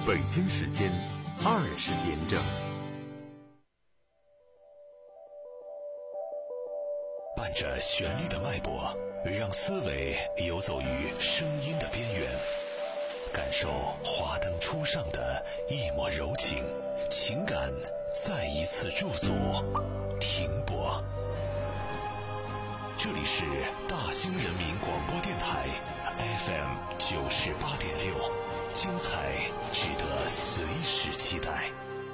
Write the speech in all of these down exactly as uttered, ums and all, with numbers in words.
北京时间二十点整。 伴着旋律的脉搏，让思维游走于声音的边缘，感受华灯初上的一抹柔情，情感再一次驻足停泊。这里是大兴人民广播电台 F M 九十八点六，精彩值得随时期待。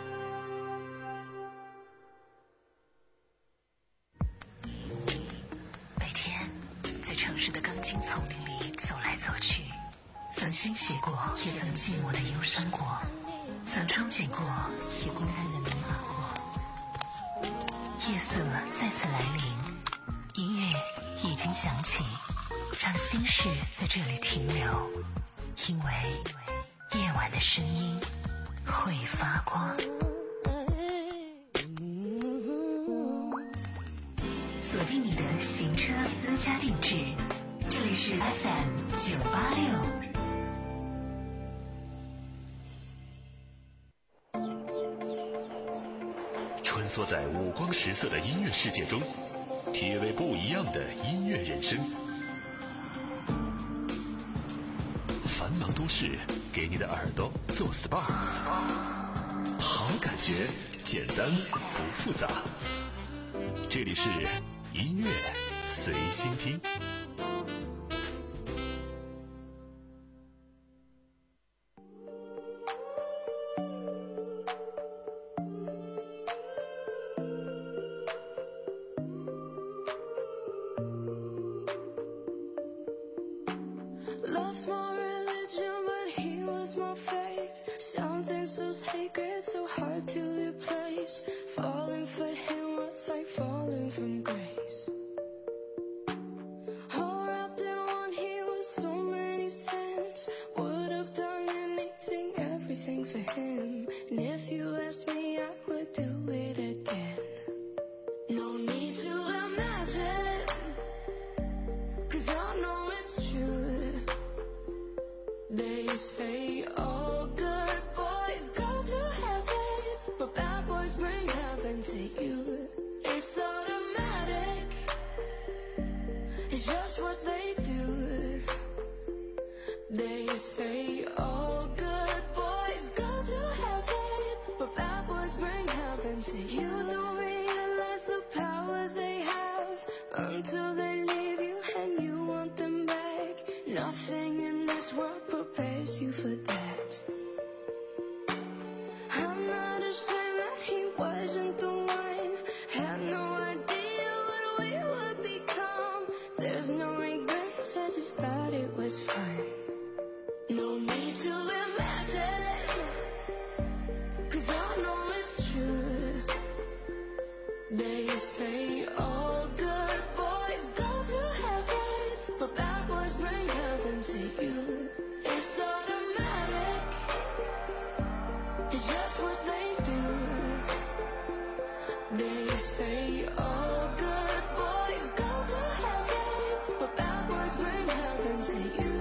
每天在城市的钢筋丛林里走来走去，曾欣喜过，也曾寂寞的忧伤过，曾憧憬过，也孤单的迷茫过。夜色再次来临，音乐已经响起，让心事在这里停留，因为夜晚的声音会发光。锁定你的行车私家定制，这里是 F M 九八六。 穿梭在五光十色的音乐世界中，体味不一样的音乐人生。繁忙都市给你的耳朵做 S P A， 好感觉简单不复杂。这里是音乐随心听。 Love's my religion, but he was my faith. Something so sacred, so hard to replace. Falling for him was like falling from grace. All wrapped in one, he was so many sins. Would have done anything, everything for him. And if you asked me, I would do it again. No need to imagine, 'cause I know it's true. They say all good boys go to heaven, but bad boys bring heaven to you. It's automatic, it's just what they do. They say all good boys go to heaven, but bad boys bring heaven to you. You don't realize the power they have until they leave you and you want them back. Nothing in this world prepares you for that. I'm not ashamed that he wasn't the one. Had no idea what we would become. There's no regrets, I just thought it was fun. No need to imagine, 'cause I know it's true. They say all good boys go to heaven, but bad boys bring heaven to you. It's automatic, it's just what they do. They say all good boys go to heaven, but bad boys bring heaven to you.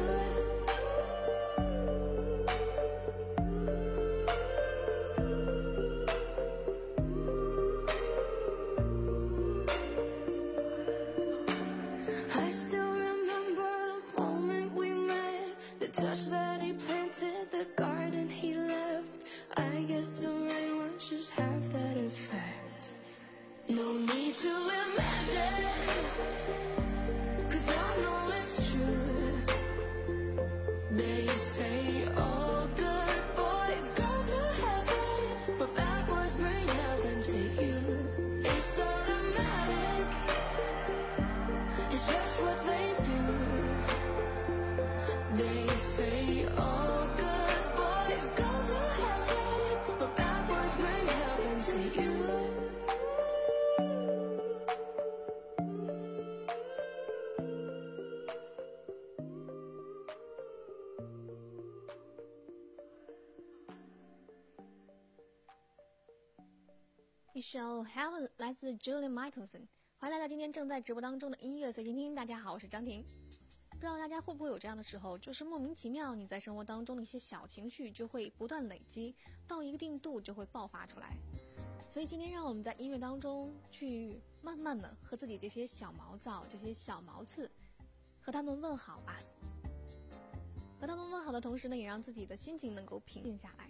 I still remember the moment we met, the touch that he planted, the garden he left. I guess the rain was just half that effect. No need to imagine, 'cause I know it's true. They say all good boys go to heaven, but bad boys bring heaven to you. It's automatic, it's just what they do. They say all good boys go to heaven, but bad boys bring heaven to you. 一首 Heaven 来自 Julian Michelson。欢迎来到今天正在直播当中的音乐随心听。大家好，我是张婷。 不知道大家会不会有这样的时候，就是莫名其妙你在生活当中的一些小情绪就会不断累积，到一个定度就会爆发出来。所以今天让我们在音乐当中去慢慢的和自己这些小毛躁、这些小毛刺和他们问好吧。和他们问好的同时呢，也让自己的心情能够平静下来。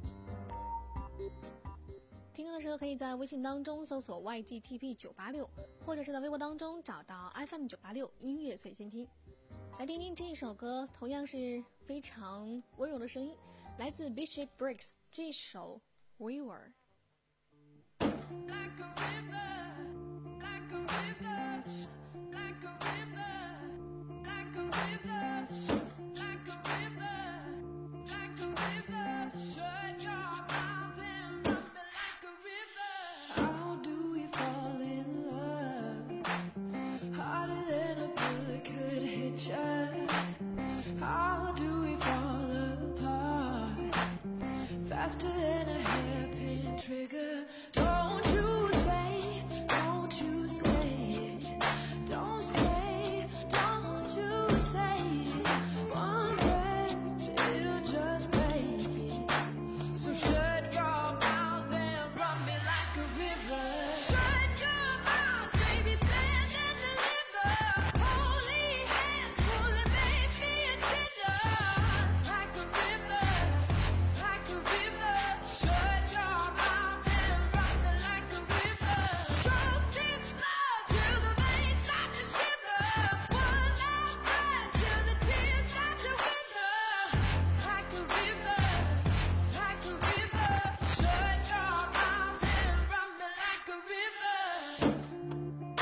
听歌的时候可以在微信当中搜索 Y G T P 九八六， 或者是在微博当中找到 F M 九八六音乐随心听，来听听这一首歌，同样是非常温柔的声音，来自 Bishop Briggs 这首 River。 Like a river, like a river, like a river, like a river, like a river, like a river. Shut your mouth and run me like a river. How do we fall in love? Harder than a bullet could hit you. How do we fall apart? Faster than a hairpin trigger. Don't you say, don't you say it. Don't say, don't you say it. One breath, it'll just break it. So shut your mouth and run me like a river. Shut your mouth, baby, stand and deliver. Holy hands, pulling, make me a sinner. Like a river, like a river. Shut your mouth and run me like a river. Choke this love till the veins start to shiver. One last breath till the tears start to wither. Like a river, like a river. Shut your mouth and run me like a river.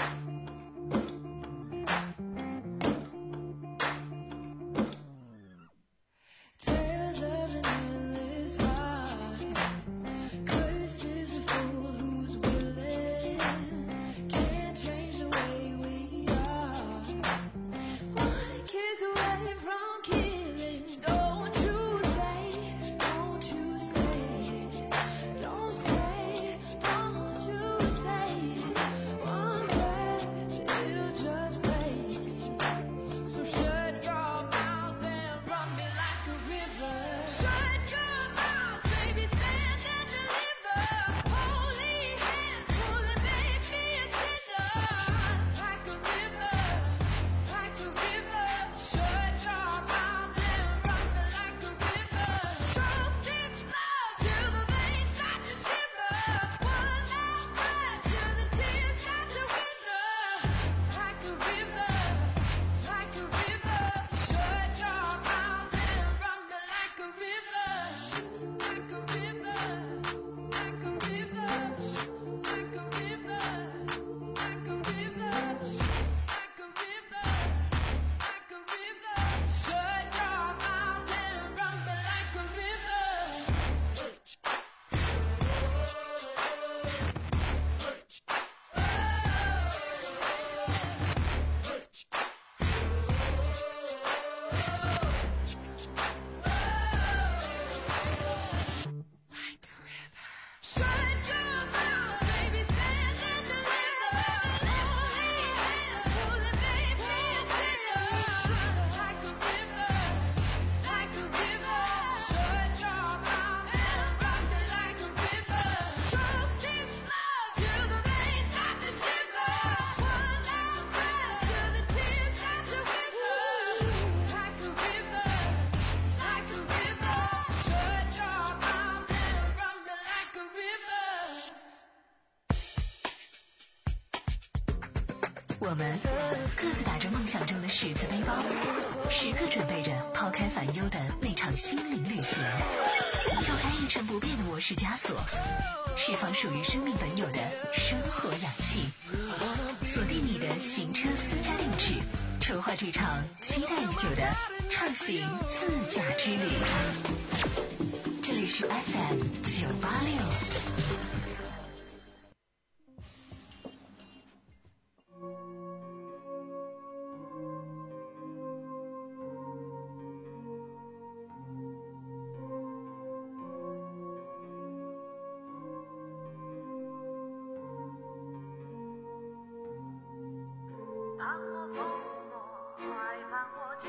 Tales of an endless heart. Cursed is a fool who's willing. Can't change the way we are. One kiss away from killing. Don't you say, don't you say, don't say, don't you say. One breath, it'll just break it. So shut your mouth and run me like a river. Shut your mouth, baby, stand and deliver. Holy hands, pulling, make me a sinner. Like a river, like a river. Shut your mouth and run me like a river. Choke this love till the veins start to shiver. One last breath till the tears start to wither. Like a river, like a river. Shut your mouth and run me like a river. Like a river, like a river. Like a river, like a river. Like a river, like a river. Shut your mouth and run me like a river. Shut your mouth, baby, stand and deliver. Holy hands, pulling, make me a sinner. Like a river, like a river. Shut your mouth and run me like a river. Choke this love till the veins start to shiver. One last breath till the tears start to wither. Like a river, like a river. Shut your mouth and run me like a river. 我们各自打着梦想中的十字背包，时刻准备着抛开烦忧的那场心灵旅行，跳开一成不变的我式枷锁，释放属于生命本有的生活氧气，锁定你的行车私家定制，筹划这场期待已久的畅行自驾之旅。这里是 F M 九八六。 伴我疯魔，还伴我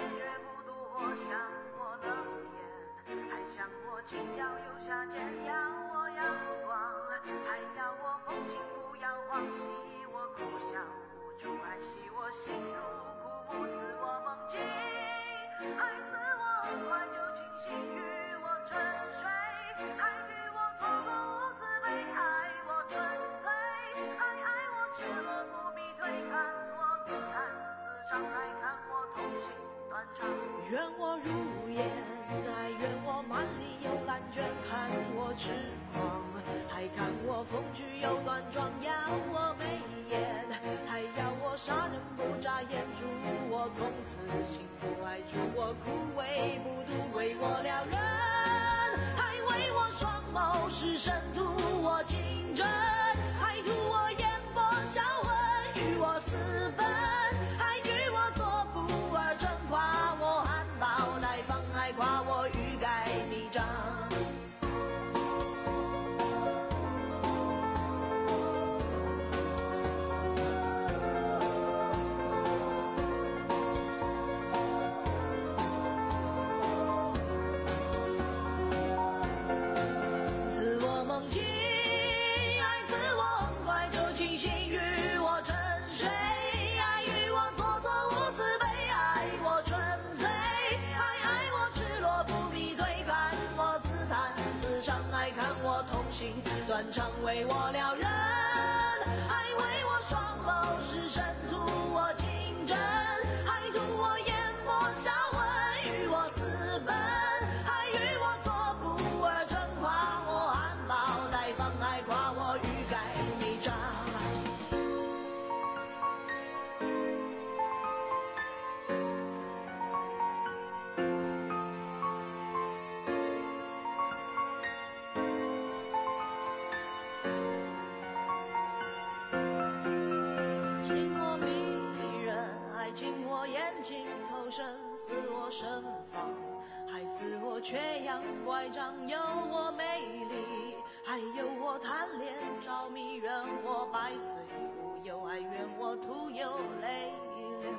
情要有下限，要我阳光，还要我风景不要荒兮，我苦笑无助，还系我心如枯木，赐我梦境，爱赐我快就清醒，与我沉睡，还与我错过无慈悲，爱我纯粹，爱爱我赤裸不必退，看我自弹自唱，还看我痛心断肠，愿我如烟，还愿我万里有蓝卷，看我痴狂，还看我风趣又端庄，要我眉眼，还要我杀人不眨眼，祝我从此幸福，还祝我枯萎不渡，为我撩人，还为我双眸是深图我竞争，还图我眼波销魂，与我私奔，还与我做不二真，夸我含苞待放，还夸我欲盖弥彰。自我梦境，爱自我快就清醒，与我沉睡，爱与我做作无慈悲，爱我纯粹，爱爱我赤裸不必退，看我自弹自唱，爱看我痛心断肠，为我撩人，爱为我双眸是深图我竞争，还图我眼波销魂，与我私奔，还与我做不二真，夸我含苞待放，还夸我欲盖弥彰。紧我迷人，爱紧我眼睛投身，似我盛放，还似我缺氧乖张，有我美丽，还有我贪恋着迷，愿我百岁无忧，还愿我徒有泪流。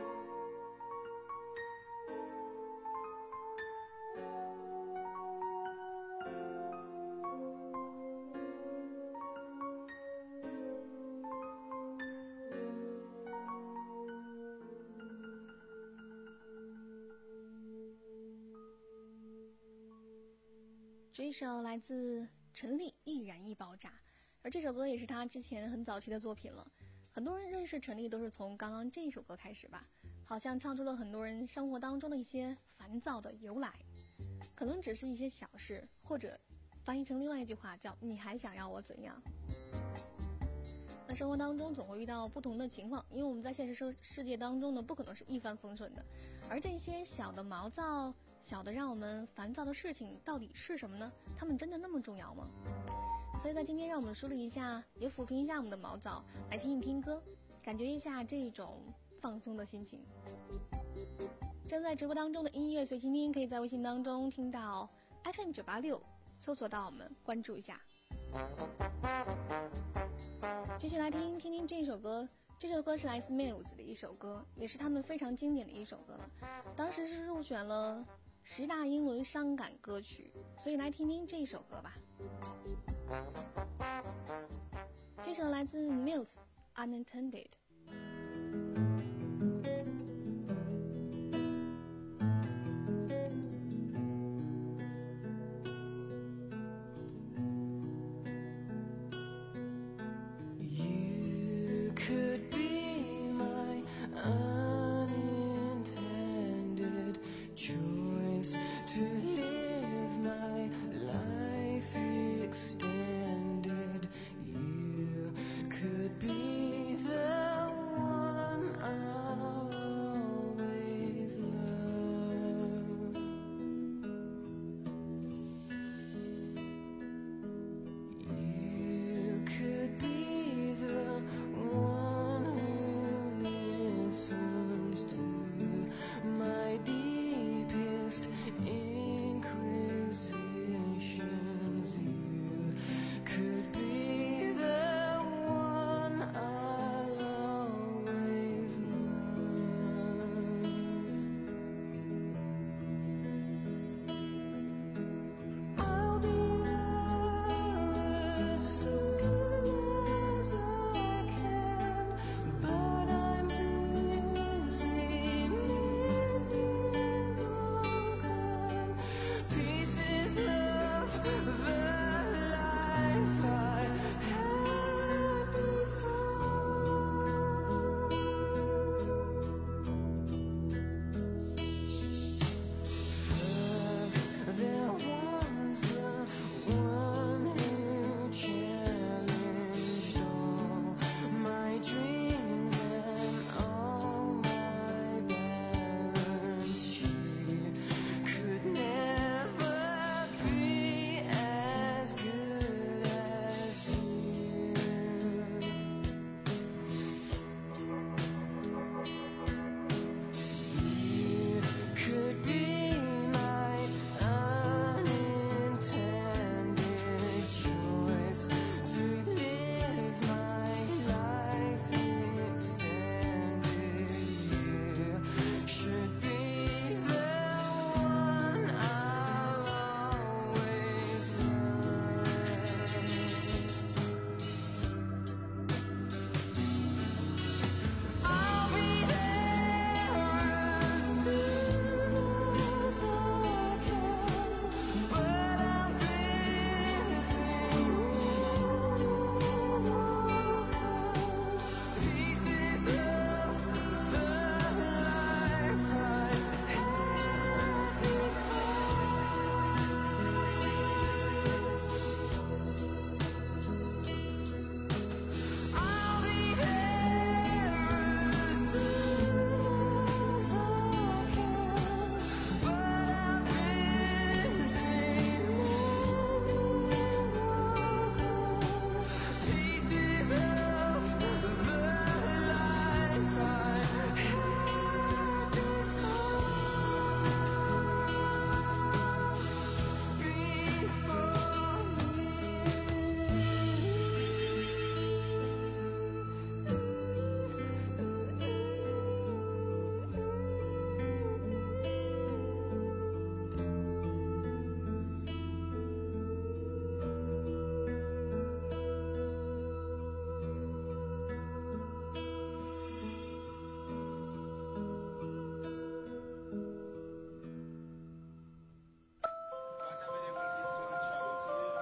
这一首来自陈粒，易燃易爆炸，而这首歌也是他之前很早期的作品了。很多人认识陈粒都是从刚刚这一首歌开始吧，好像唱出了很多人生活当中的一些烦躁的由来，可能只是一些小事，或者翻译成另外一句话叫你还想要我怎样。那生活当中总会遇到不同的情况，因为我们在现实世世界当中呢，不可能是一帆风顺的，而这些小的毛躁，小的让我们烦躁的事情到底是什么呢？它们真的那么重要吗？所以在今天让我们梳理一下，也抚平一下我们的毛躁，来听一听歌，感觉一下这种放松的心情。正在直播当中的音乐随心听，可以在微信当中听到 F M 九八六，搜索到我们，关注一下。继续来听听听这首歌，这首歌是来自 Muse 的一首歌，也是他们非常经典的一首歌了，当时是入选了十大英伦伤感歌曲，所以来听听这首歌吧。这首来自 Muse Unintended。 Could be my unintended choice to live my life extended. You could be the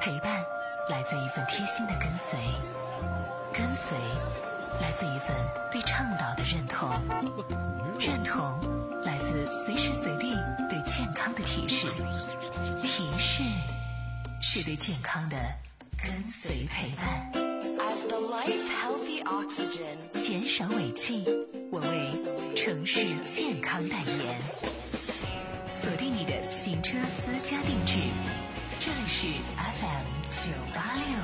陪伴来自一份贴心的跟随，跟随来自一份对倡导的认同，认同来自随时随地对健康的提示，提示是对健康的跟随陪伴。 As the lights healthy oxygen， 减少尾气，我为城市健康代言。锁定你的行车私家定制，这里是 F M 九八六。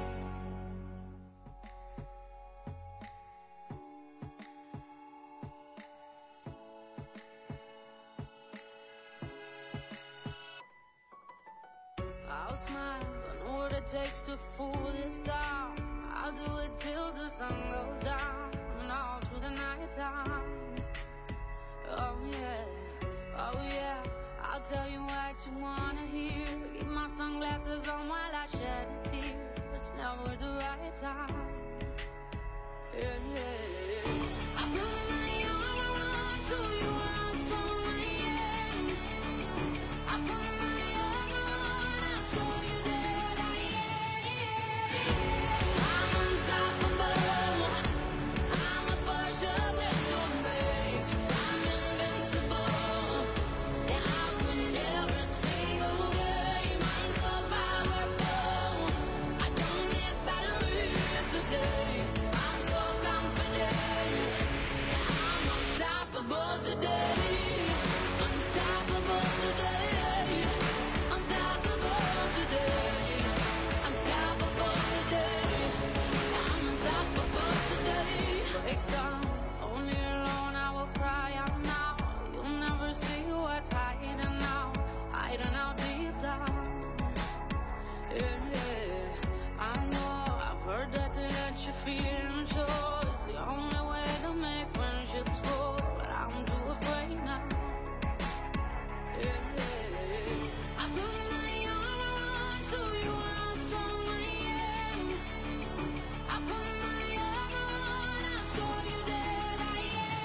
I'll smile, I know what it takes to fool this town. I'll do it till the sun goes down and all through the night time. Oh yeah, oh yeah, I'll tell you what you wanna hear. Keep my sunglasses on while I shed a tear. It's never the right time. Yeah, yeah, yeah. I put my arm around so you are strong, yeah. I put my arm around, I'll show you that I am. I'm unstoppable. I'm a Porsche with no brakes. I'm invincible. Yeah, I win every single game. I'm so powerful. I don't need batteries today. I'm so confident. Yeah, I'm unstoppable today. Unstoppable today. Unstoppable today. Unstoppable today. I'm unstoppable today. Break down, only alone I will cry out now. You'll never see what's hiding now, hiding out deep down. Yeah, yeah. I know I've heard that to let you feel sure is the only way to make friendships grow, but I'm too afraid now. Yeah, yeah. I put my arm around so you are strong, yeah. I put my arm around, I'll show you that I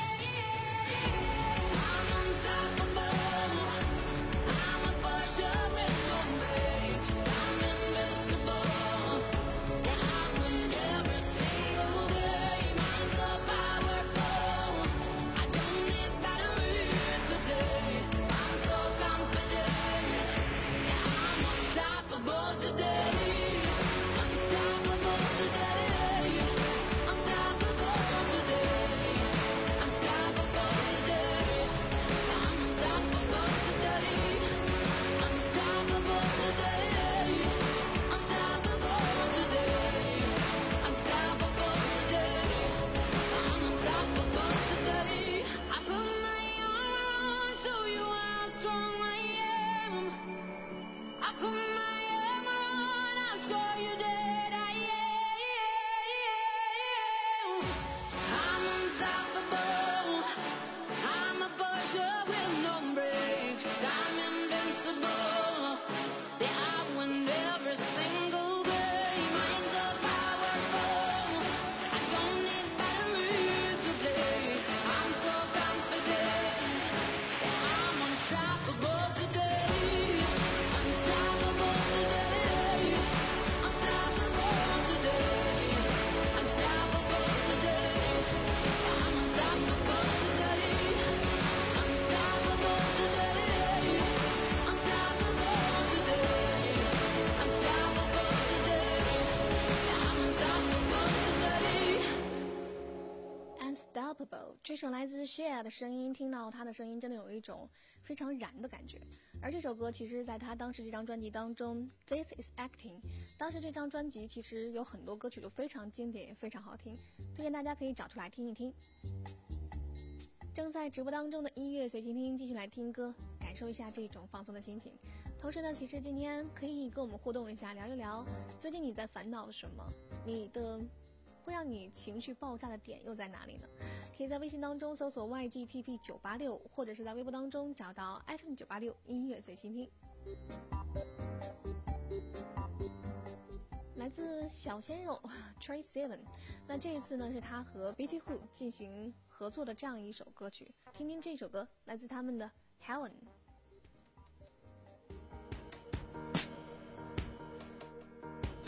am. I'm unstoppable. I'm a Porsche with no brakes. I'm invincible. Yeah, I win every single game. I'm so powerful. I don't need batteries today. I'm so confident. Yeah, I'm unstoppable today. Unstoppable today. Unstoppable today. Unstoppable today. I'm unstoppable today. Unstoppable today. Unstoppable today. Unstoppable today. I'm unstoppable today. I put my arm around so you are strong, I am. I put my arm around, I'll show you that I am. I'm unstoppable. I'm a Porsche with no brakes. I'm invincible. Yeah, I win every single game. I'm so powerful. I don't need batteries today. I'm so confident. Yeah, I'm unstoppable today. Unstoppable today. Unstoppable today. Unstoppable today. I'm unstoppable today. Unstoppable today. Unstoppable today. Unstoppable today. I'm unstoppable today. Unstoppable 这首来自 Cher 的声音，听到她的声音真的有一种非常燃的感觉。而这首歌其实在她当时这张专辑当中 This is Acting， 当时这张专辑其实有很多歌曲都非常经典也非常好听，推荐大家可以找出来听一听。正在直播当中的音乐随心听，继续来听歌，感受一下这种放松的心情。同时呢，其实今天可以跟我们互动一下，聊一聊最近你在烦恼什么，你的会让你情绪爆炸的点又在哪里呢？可以在微信当中搜索 Y G T P 九八六， 或者是在微博当中找到 F M 九八六音乐随心听。来自小鲜肉 Trey Seven， 那这一次呢是他和 Betty Who 进行合作的这样一首歌曲，听听这首歌，来自他们的 Helen。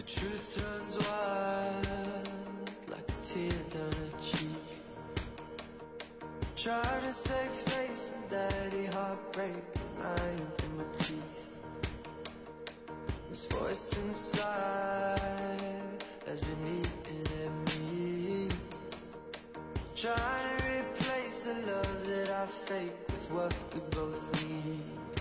truth runs wild like a tear down a cheek. Try to save face and daddy heartbreak lying through my teeth. This voice inside has been eating at me, trying to replace the love that I fake with what we both need.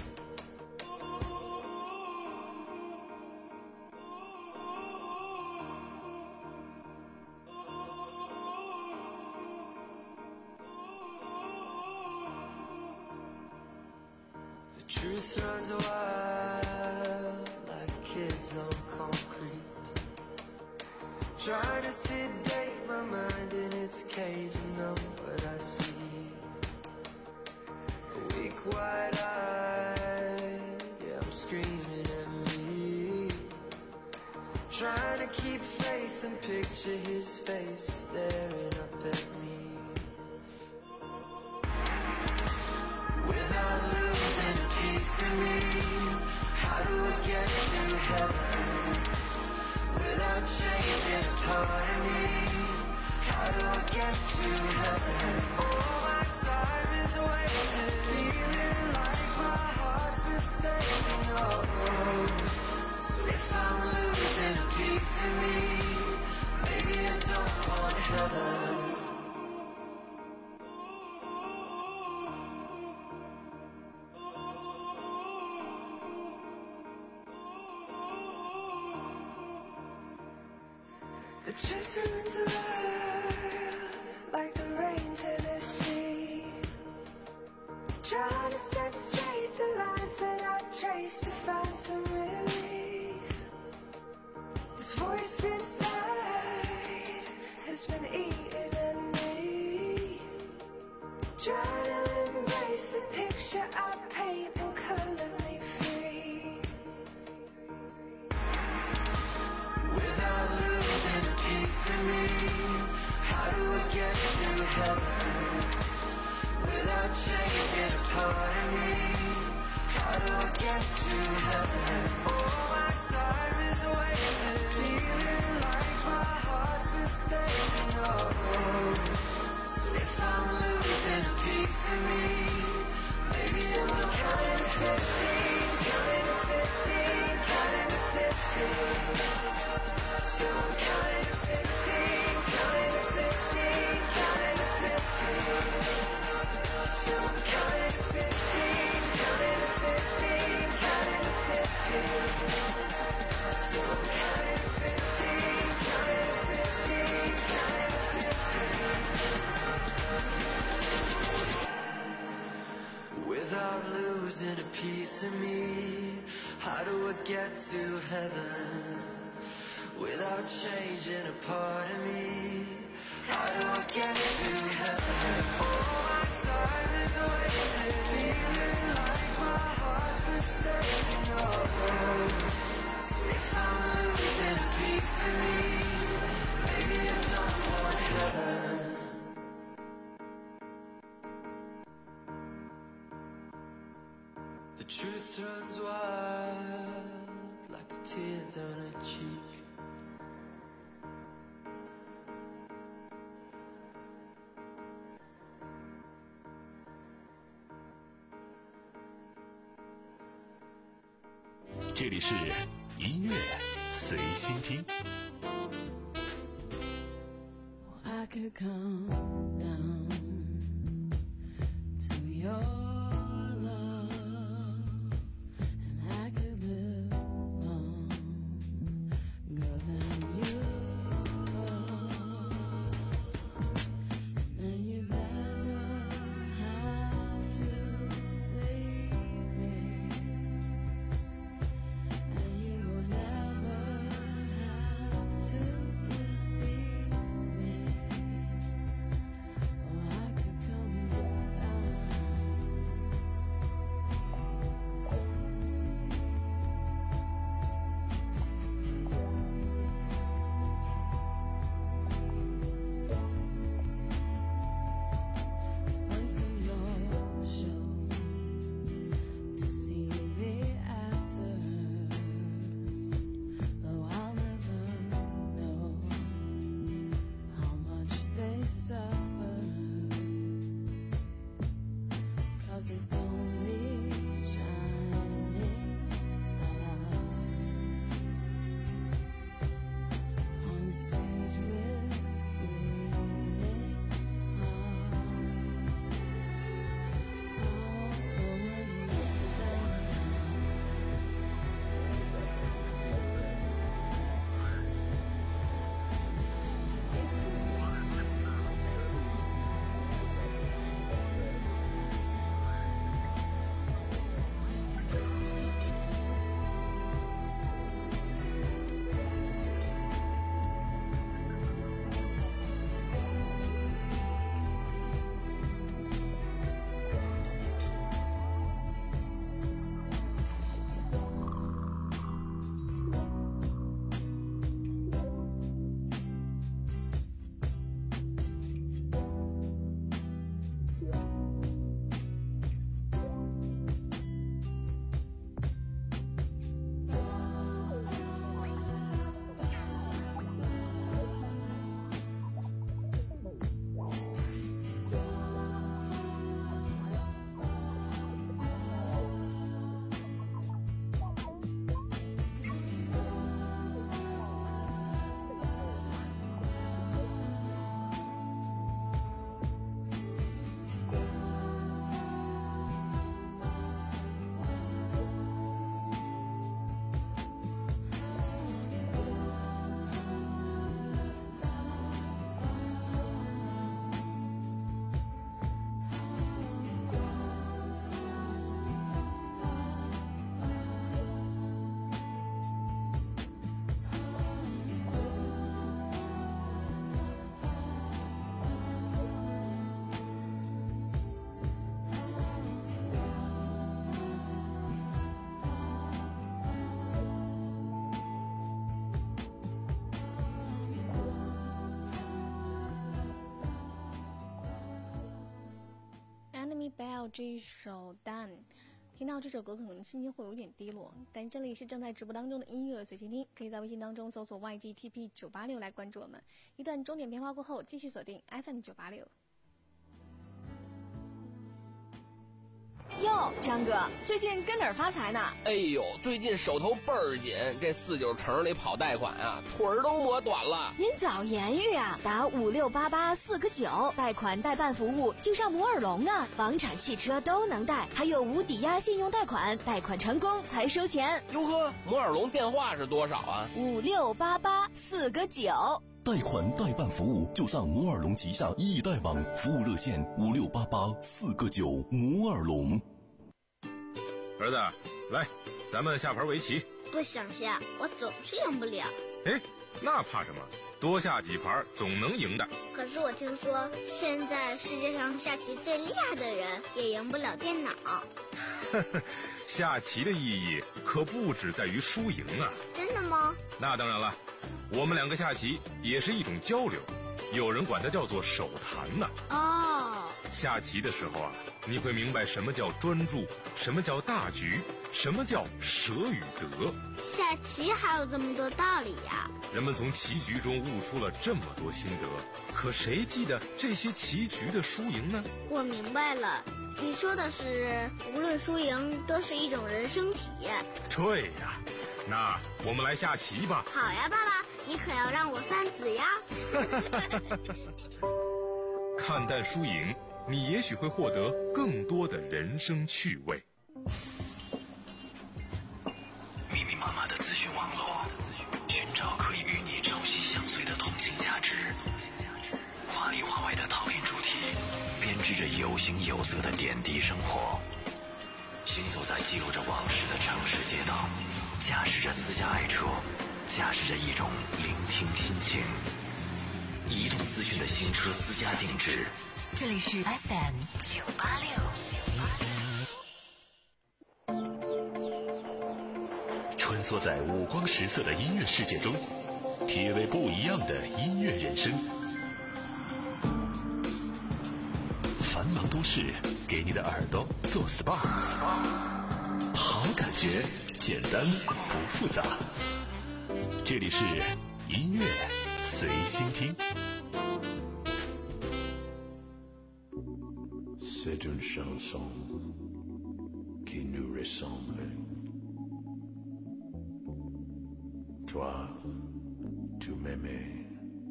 The truth runs wild like kids on concrete, trying to sedate my mind in its cage and numb what I see. A weak wide-eyed, yeah, I'm screaming at me, trying to keep faith and picture his face staring up at me. Without losing a piece of me, how do I get to heaven? Without changing a part of me, how do I get to heaven? All my time is wasted, feeling like my heart's mistaken. Oh, so if I'm losing a piece of me, maybe I don't want heaven. The truth runs wild like the rain to the sea, trying to set straight the lines that I traced to find some relief. This voice inside has been eating at me, trying to embrace the picture I paint and color me free. Without losing a piece of me, how do I get to heaven? Without changing a part of me, how do I get to heaven? All my time is wasted, feeling like my heart's mistaken. Oh, so if I'm losing a piece of me, maybe so I'm counting to fifteen, counting to fifteen, counting to fifteen. So I'm counting to fifteen, counting to fifteen, counting to fifteen. So I'm counting to fifteen, counting to fifteen, counting to fifteen. So I'm counting to fifteen, counting to fifteen, counting to fifteen. Without losing a piece of me, how do I get to heaven? Without changing a part of me, how do I get to heaven? All my time is wasted, feeling like my heart's mistaken. Oh, so if I'm losing a piece of me, maybe I don't want heaven. The truth runs wild like a tear down a cheek. 这里是音乐随心听。 I could come down to your love, and I could live longer than you are. And then you never have to leave me, and you will never have to deceive me. Oh, I 到这一首 Dan， 听到这首歌可能心情会有点低落，但这里是正在直播当中的音乐随心听，可以在微信当中搜索 Y G T P 九八六来关注我们。一段钟点片花过后，继续锁定 F M 九八六。 哟，张哥，最近跟哪儿发财呢？ 哎呦，最近手头倍儿紧，这四九城里跑贷款啊，腿儿都磨短了。 您早言语啊，打五六八八四个九，贷款代办服务就上摩尔龙啊，房产、汽车都能贷，还有无抵押信用贷款，贷款成功才收钱。 哟呵，摩尔龙电话是多少啊？ 五六八八四个九。 贷款代办服务就上摩尔龙旗下易贷网，服务热线五六八八四个九。摩尔龙。 儿子，来，咱们下盘围棋。 不想下，我总是赢不了。 哎，那怕什么？多下几盘总能赢的。 可是我听说，现在世界上下棋最厉害的人也赢不了电脑。 下棋的意义可不只在于输赢啊。 真的吗？ 那当然了，我们两个下棋也是一种交流，有人管它叫做手谈呢。 哦， 下棋的时候啊，你会明白什么叫专注，什么叫大局，什么叫舍与得。 下棋还有这么多道理呀！ 人们从棋局中悟出了这么多心得，可谁记得这些棋局的输赢呢？ 我明白了，你说的是无论输赢都是一种人生体验。 对呀，那我们来下棋吧。 好呀，爸爸，你可要让我三子呀。 看淡输赢，你也许会获得更多的人生趣味。 密密麻麻的资讯网络，寻找可以与你朝夕相随的同性价值，话里话外的讨论主题，编织着有形有色的点滴生活。行走在记录着往事的城市街道，驾驶着私家爱车，驾驶着一种聆听心情。移动资讯的新车私家定制， 这里是 F M 九八六。 穿梭在五光十色的音乐世界中，体味不一样的音乐人生。繁忙都市给你的耳朵做 S P A， 好感觉简单不复杂。这里是音乐随心听。 C'est une chanson qui nous ressemble. Toi, tu m'aimais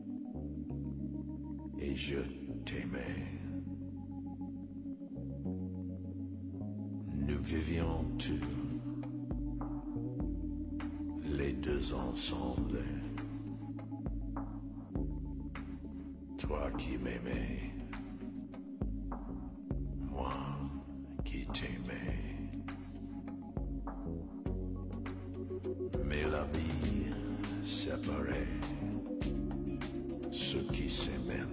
et je t'aimais. Nous vivions tous les deux ensemble. Toi qui m'aimais, moi qui t'aimais. Mais la vie séparait ceux qui s'aimaient.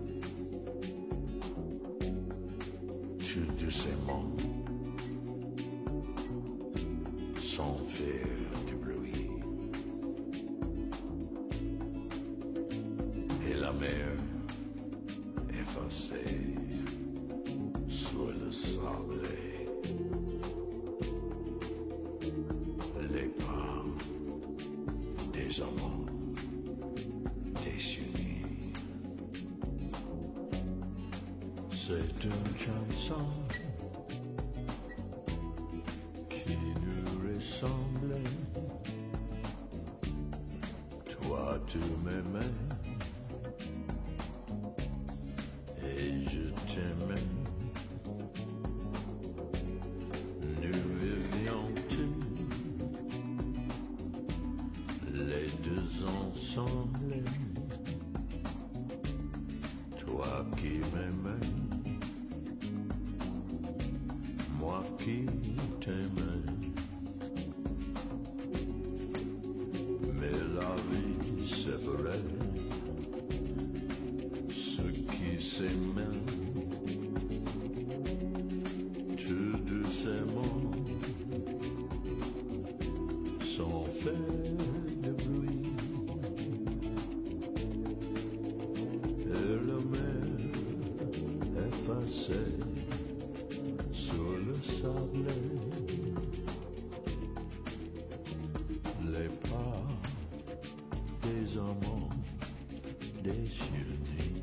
Tout doucement, sans faire du bruit. Et la mer effacée sur le sable, les pas des amants désunis. C'est une chanson qui nous ressemble. Toi tu m'aimais et je t'aimais. Nous vivions tous les deux ensemble. Toi qui m'aimais, moi qui t'aimais. Mais la vie séparait ceux qui s'aimaient. Tout doucement, sans faire de bruit. Et la mer effacée les amants déchaînés.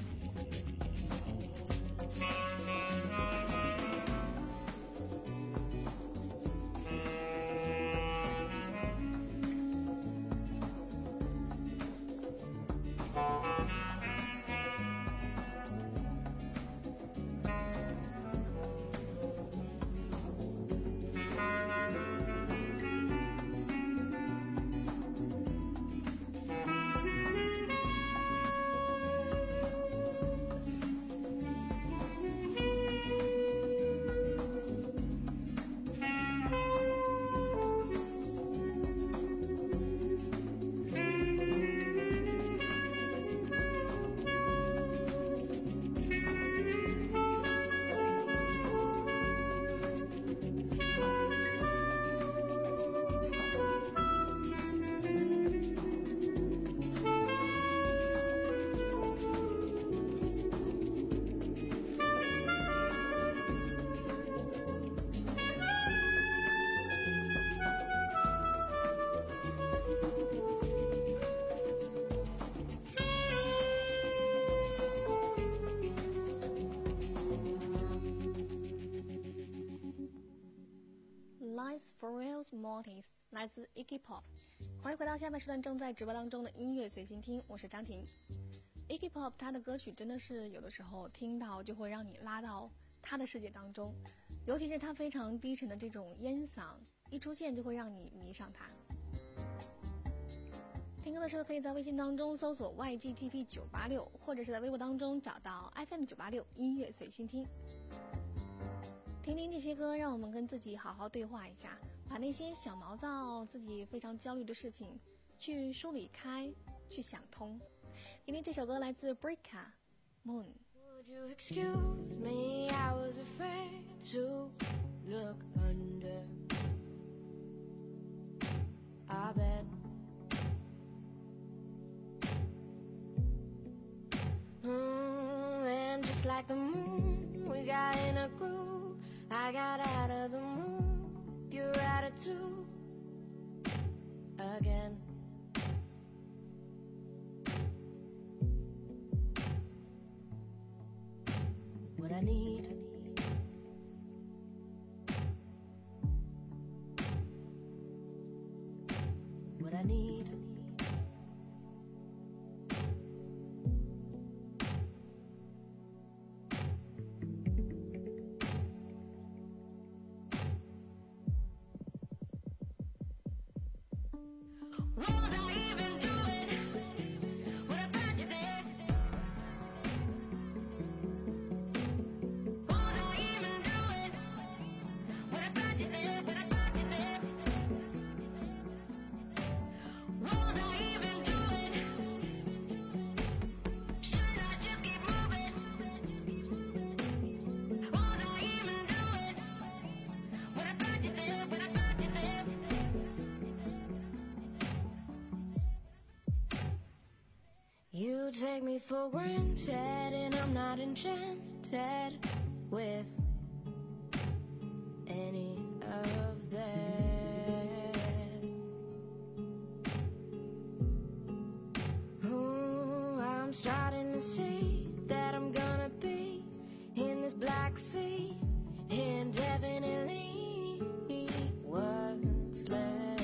Mortis 来自 Iggy Pop， 欢迎回到下半时段正在直播当中的音乐随心听，我是张婷。Iggy Pop 他的歌曲真的是有的时候听到就会让你拉到他的世界当中，尤其是他非常低沉的这种烟嗓一出现就会让你迷上他。听歌的时候可以在微信当中搜索 Y G T P 九八六， 或者是在微博当中找到 F M 九八六 音乐随心听，听听这些歌，让我们跟自己好好对话一下，把那些小毛躁自己非常焦虑的事情去梳理开，去想通。因为这首歌来自 Breaka Moon。 Would you excuse me? I was afraid to look under our bed. Mm, and just like the moon, we got in a groove. I got out of the mood, your attitude again. What I need, what I need. You take me for granted, and I'm not enchanted with any of that. Oh, I'm starting to see that I'm gonna be in this black sea, indefinitely. What's left?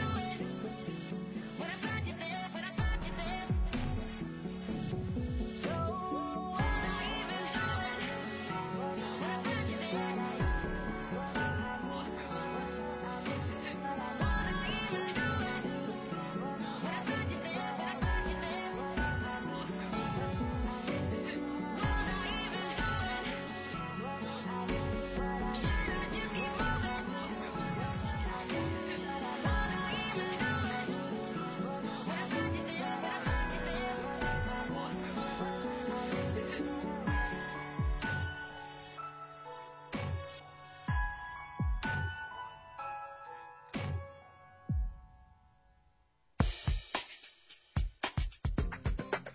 So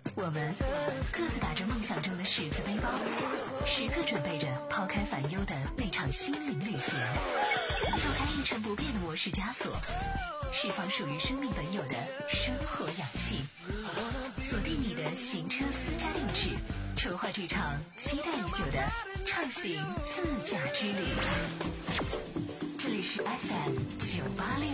我们各自打着梦想中的十字背包，时刻准备着抛开烦忧的那场心灵旅行，跳开一成不变的模式枷锁，释放属于生命本有的生活氧气，锁定你的行车私家定制，筹划这场期待已久的畅行自驾之旅。这里是 F M 九八六。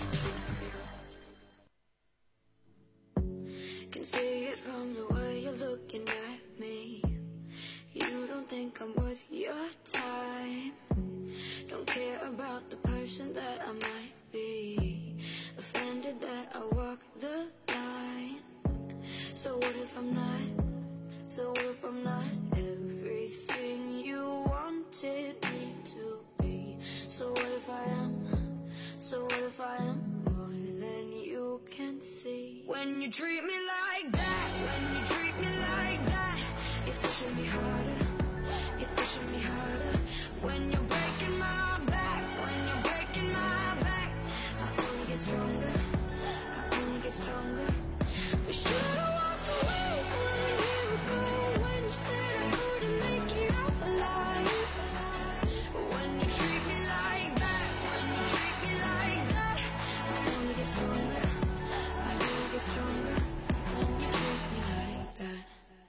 Can see it from the way you're looking at me. You don't think I'm worth your time. Don't care about the person that I might be. Offended that I walk the line. So what if I'm not? So what if I'm not everything you wanted me to be? So what if I am? So what if I am more than you can see? When you treat me like that, when you treat me like that, it's pushing me harder, it's pushing me harder. When you're breaking my back, when you're breaking my back, I only get stronger, I only get stronger. We should've walked away when you go, when you said I couldn't make it out alive. When you treat me like that, when you treat me like that, I only get stronger, I only get stronger. When you treat me like that.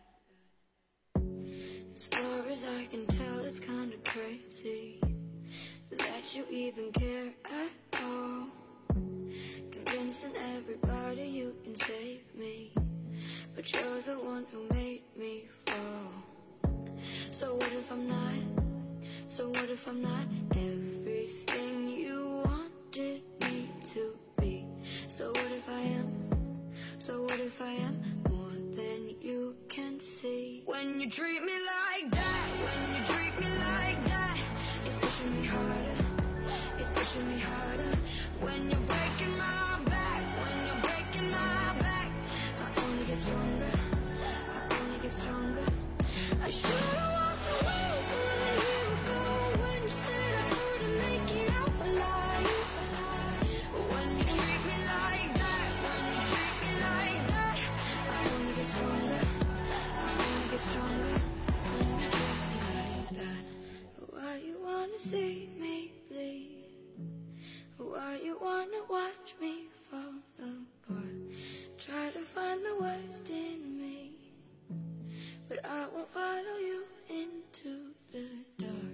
As far as I can tell, it's kinda crazy that you even care at all. Convincing everybody you can save me, but you're the one who made me fall. So what if I'm not? So what if I'm not everything you wanted me to be? So what if I am? So what if I am more than you can see? When you treat me like that, when you treat me like that, it's pushing me harder, it's pushing me harder. When you're breaking my back, when you're breaking my back, I only get stronger, I only get stronger. I should've walked away when you go, when you said I couldn't make it out alive. When you treat me like that, when you treat me like that, I only get stronger, I only get stronger. When you treat me like that, why you wanna see me bleed? Why you wanna watch me fall apart? Try to find the worst in me, but I won't follow you into the dark.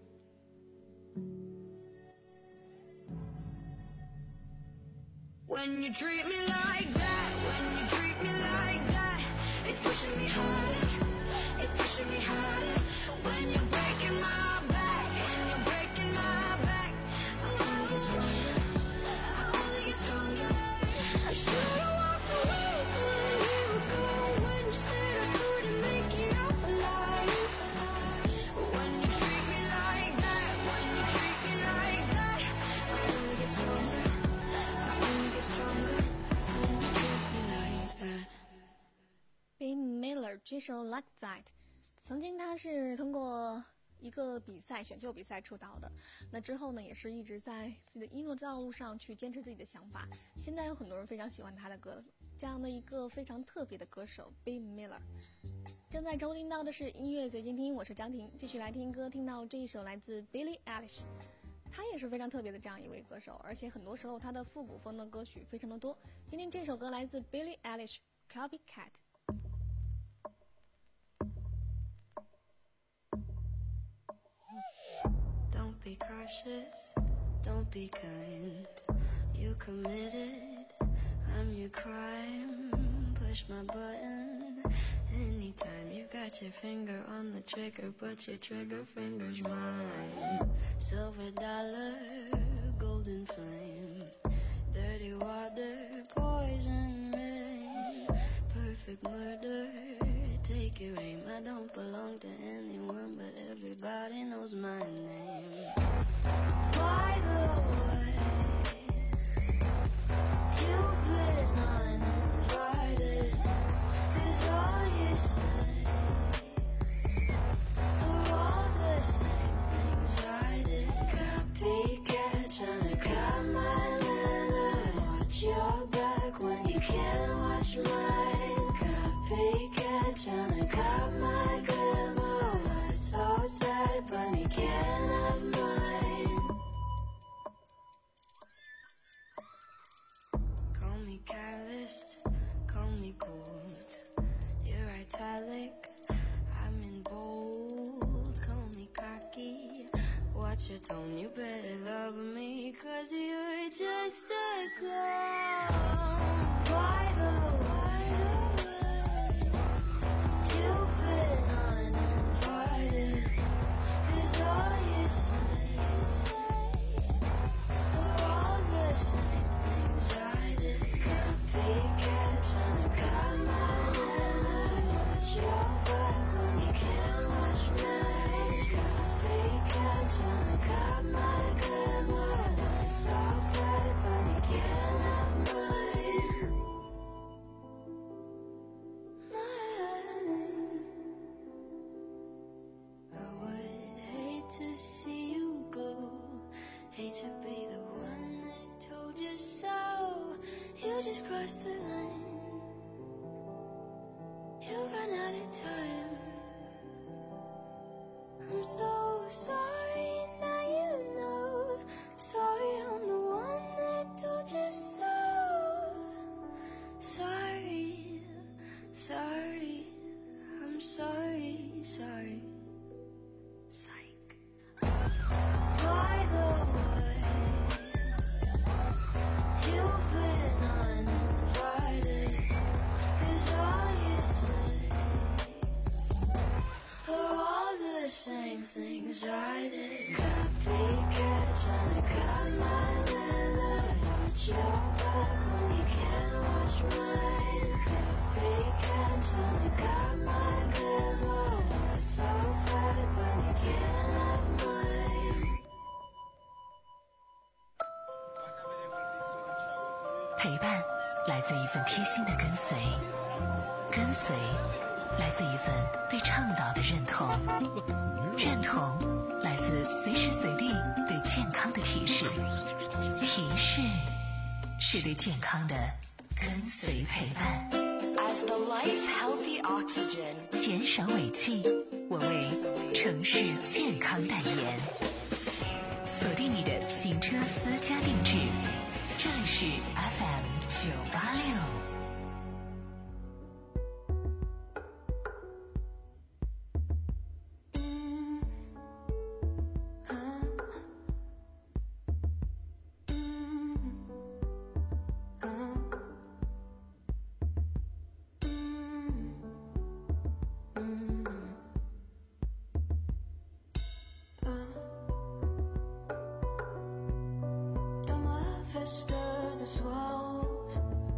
When you treat me like that, when you treat me like that, it's pushing me harder, it's pushing me harder. When you're breaking my back, when you're breaking my back, I only get stronger, I only get stronger. I should've walked away when you go, when you said I couldn't make it out alive. When you treat me like that, when you treat me like that, I only get stronger, I only get stronger. When you treat me like that. Ben Miller 这首 Like That， 曾经他是通过一个比赛选秀比赛出道的，那之后呢也是一直在自己的音乐道路上去坚持自己的想法。现在有很多人非常喜欢他的歌，这样的一个非常特别的歌手 Ben Miller。 正在收听到的是音乐随心听，我是张婷，继续来听歌，听到这一首来自 Billie Eilish， 他也是非常特别的这样一位歌手，而且很多时候他的复古风的歌曲非常的多。听听这首歌来自 Billie Eilish Copycat。 Don't be cautious, don't be kind. You committed, I'm your crime. Push my button anytime. You got your finger on the trigger, but your trigger finger's mine. Silver dollar, golden flame. Dirty water, poison rain. Perfect murder, take your aim. I don't belong to anyone, but everybody knows my name. By the way, you've been uninvited, 'cause all you say are all the same things I did. Copycat, tryna cut my letter. Watch your back when you can't watch mine. Copy you don't, you better love me, cause you're just a clown. Why the why the way you've been uninvited, cause all you say is are all the same things I did. Copycat trying to cut my mind, watch your back when you can't watch mine. Copycat trying to cut my glamour, it's all sad but you can't have mine. Mine. I would hate to see you go, hate to be the one that told you so. You just crossed the line, you ran out of time. I'm so sorry, now you know. Sorry, I'm the one that told you so. Sorry, sorry, I'm sorry, sorry. Psych. By the way, you've been uninvited, cause all you say are all the same things I did. Copycat trying to cut my leather, watch your back when you can't watch mine. Copycat trying to cut my glamour, it's so sad when you can't have mine. 陪伴来自一份贴心的跟随，跟随来自一份对倡导的认同，认同来自随时随地对健康的提示，提示是对健康的跟随陪伴。 As the life's healthy oxygen， 减少尾气，我为城市健康代言。锁定你的行车私家定制，这里是 F M 九八六。 Festa de soir rose,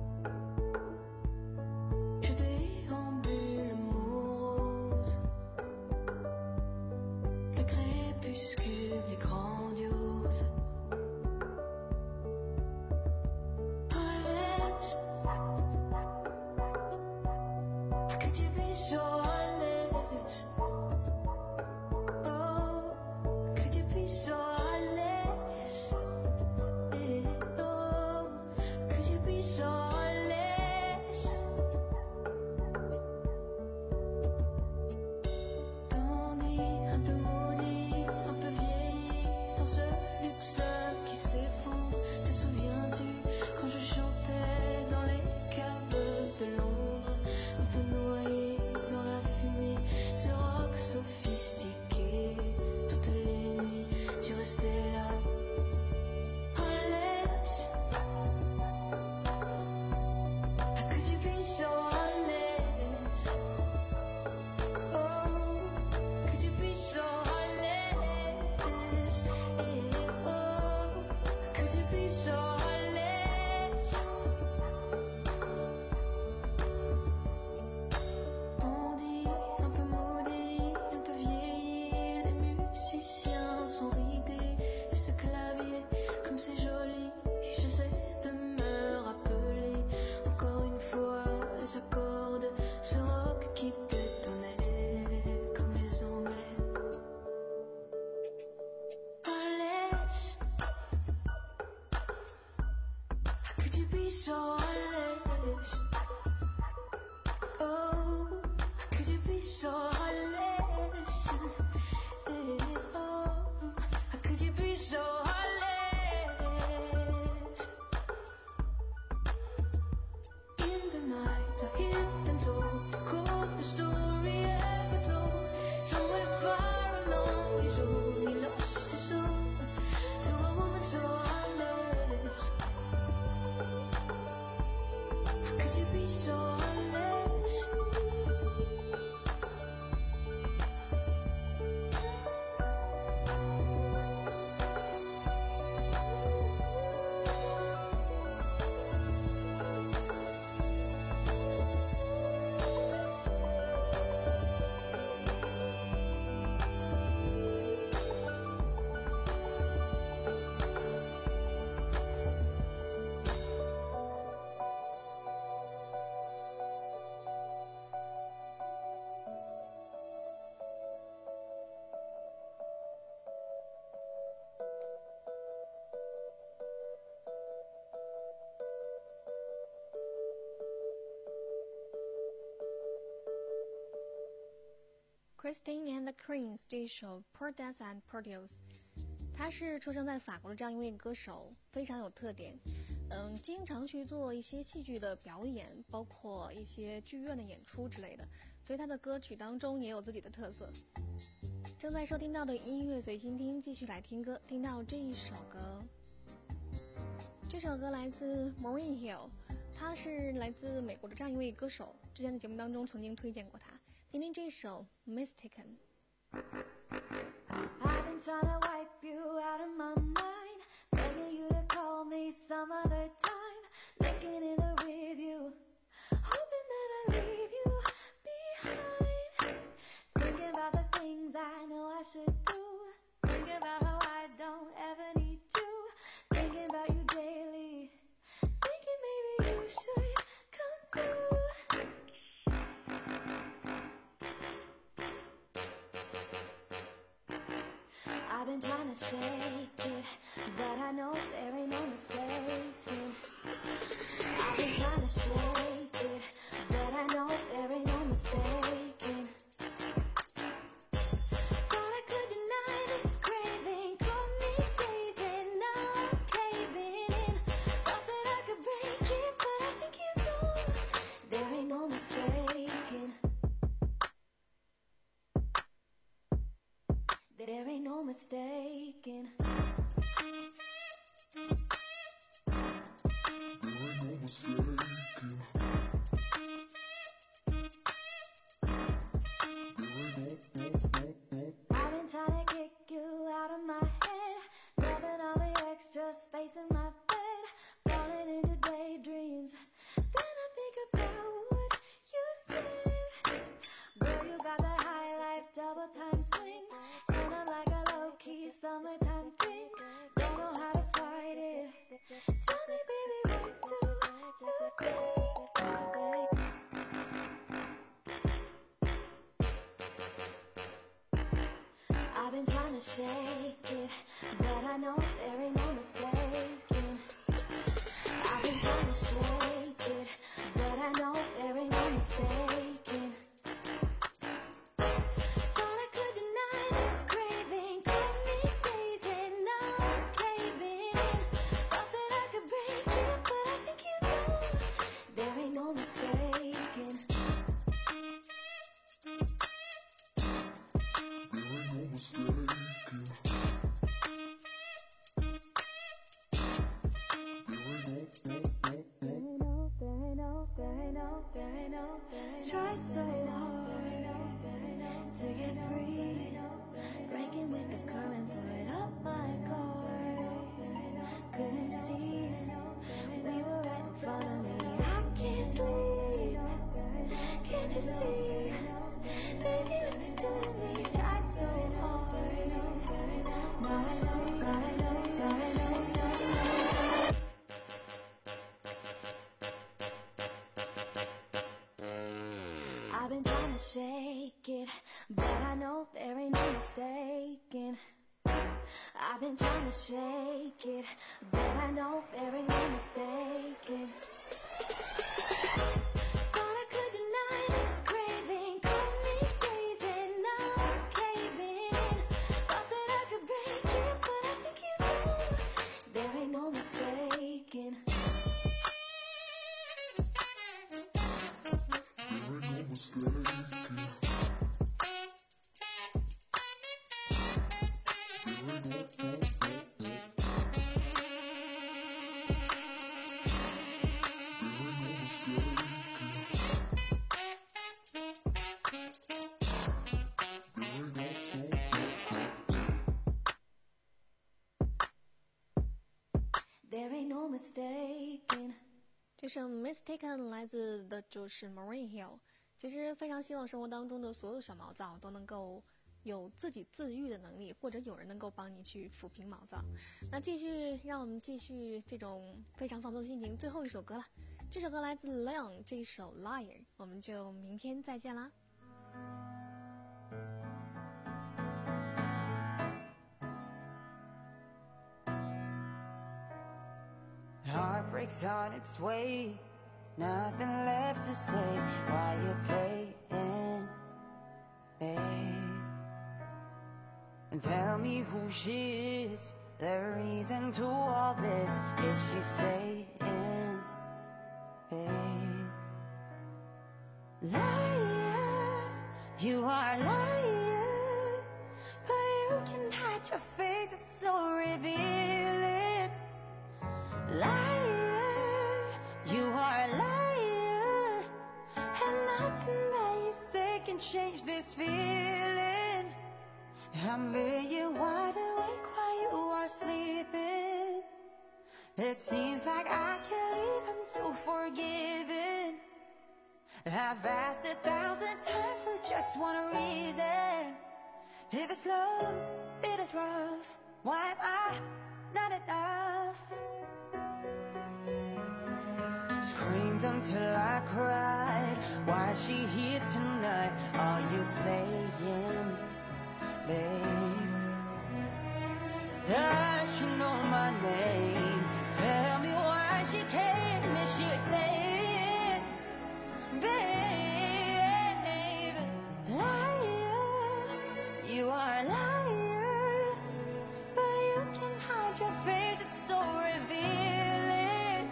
je déambule morose. Le crépuscule est grandiose. À l'aise, que tu puisses à l'aise. Oh, que tu puisses à l'aise. So less. Dandy, un peu maudit, un peu vieilli, dans ce luxe qui s'effondre. Te souviens-tu quand je chantais dans les caves de Londres, un peu noyé dans la fumée, ce rock sophistiqué. Toutes les nuits, tu restais là. So honest, oh, could you be so honest? Oh, could you be so honest? On dit un peu maudit, un peu vieilli, les musiciens sont ridés, et ce clavier, comme c'est joli, j'essaie de me rappeler encore une fois. Les accords, ce rock qui pétonnait comme les Anglais. À l'aise, how could you be so honest? Oh, how could you be so honest? Oh, how could you be so honest? I hear them talk, coolest story ever told. Somewhere far along his road, he lost his soul. so honest. Christine and the Queens 这一首 Perdas and Perdios， 她是出生在法国的这样一位歌手，非常有特点，嗯，经常去做一些戏剧的表演，包括一些剧院的演出之类的，所以她的歌曲当中也有自己的特色。正在收听到的音乐随心听，继续来听歌，听到这一首歌，这首歌来自 Maureen Hill， 他是来自美国的这样一位歌手，之前的节目当中曾经推荐过他。听听这首 Mistaken。 I've been trying to wipe you out of my mind, begging you to call me some other time, looking in the rear view, hoping that I leave you behind, thinking about the things I know I should do, thinking about how I don't ever need you, thinking about you daily, thinking maybe you should come through. I've been trying to shake it, but I know there ain't no mistaking. I've been trying to shake it, but I know there ain't no mistaking. Thought I could deny this craving, call me crazy, now I'm caving in. Thought that I could break it, but I think you know there ain't no mistaking. There ain't no mistaking. There ain't no mistaking. I've been trying to kick you out of my head, loving all the extra space in my bed, falling into daydreams. Then I think about what you said. Girl, you got that high life double time swing, and I'm like a low-key summertime drink. Don't know how to fight it. Tell me, baby, what do you think? I've been trying to shake it, but I know there ain't no mistaking. I've been trying to shake it, but I know there ain't no mistaking. Thought I could deny this craving, call me crazy, now I'm caving in. Thought that I could break it, but I think you know there ain't no mistaking. There ain't no mistaking. Try so hard to get free, breaking with the current, foot up my guard. Couldn't see, we were right in front of me. I can't sleep, can't you see? Baby, what you do to me? Tried so hard. Now I see, now I see, now I see. I've been trying to shake it, but I know there ain't no mistaking. I've been trying to shake it, but I know there ain't no mistaking. Thought I could deny this craving, call me crazy, now I'm caving in. Thought that I could break it, but I think you know there ain't no mistaking. there ain't no mistaking。 这首 Mistaken 来自的就是 Maureen Hill。其实非常希望生活当中的所有小毛躁都能够有自己自愈的能力，或者有人能够帮你去抚平毛躁。那继续，让我们继续这种非常放松的心情，最后一首歌了。这首歌来自 Leon， 这首 Liar， 我们就明天再见啦。 Heartbreak's on its way, nothing left to say. Why you playing, babe? And tell me who she is, the reason to all this. Is she staying, babe? Liar, you are a liar, but you can hide your face, it's so revealing. Liar, you are a liar, and nothing that you say can change this feeling. I'm laying wide awake while you are sleeping. It seems like I can't leave, I'm too forgiving. I've asked a thousand times for just one reason. If it's love, it is rough. Why am I not enough? Screamed until I cried. Why is she here tonight? Are you playing, babe? Does she know my name? Tell me why she came. Is she staying, babe? Liar, you are a liar, but you can hide your face, it's so revealing.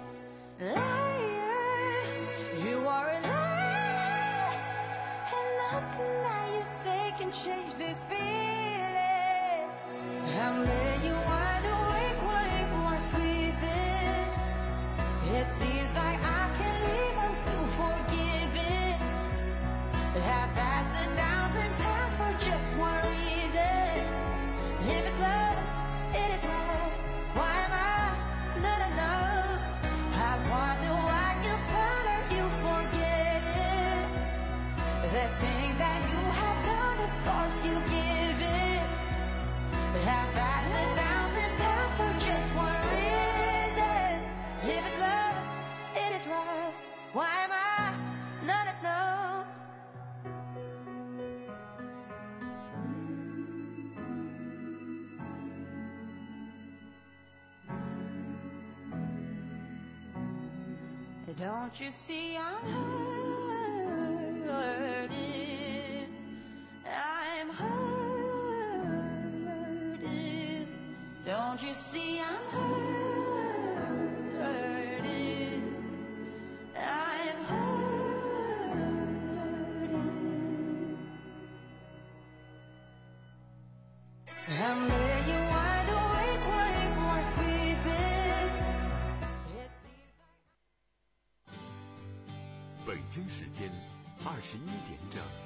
Liar, you are a liar, and nothing that you say can change this feeling. I'm laying wide awake while you are sleeping. It seems like I can't leave, I'm too forgiving. I've asked a thousand times for just one reason. If it's love, it is rough. Why am I not enough? I wonder why you found her, you forget it. The things that you have done, the scars you give it. I've asked a thousand times for just one reason. If it's love, it is rough. Why am I not enough? Don't you see I'm hurting? I'm hurting. Don't you see I'm hurting? I'm hurting. I'm laying wide awake while you are sleeping. 北京时间二十一点整。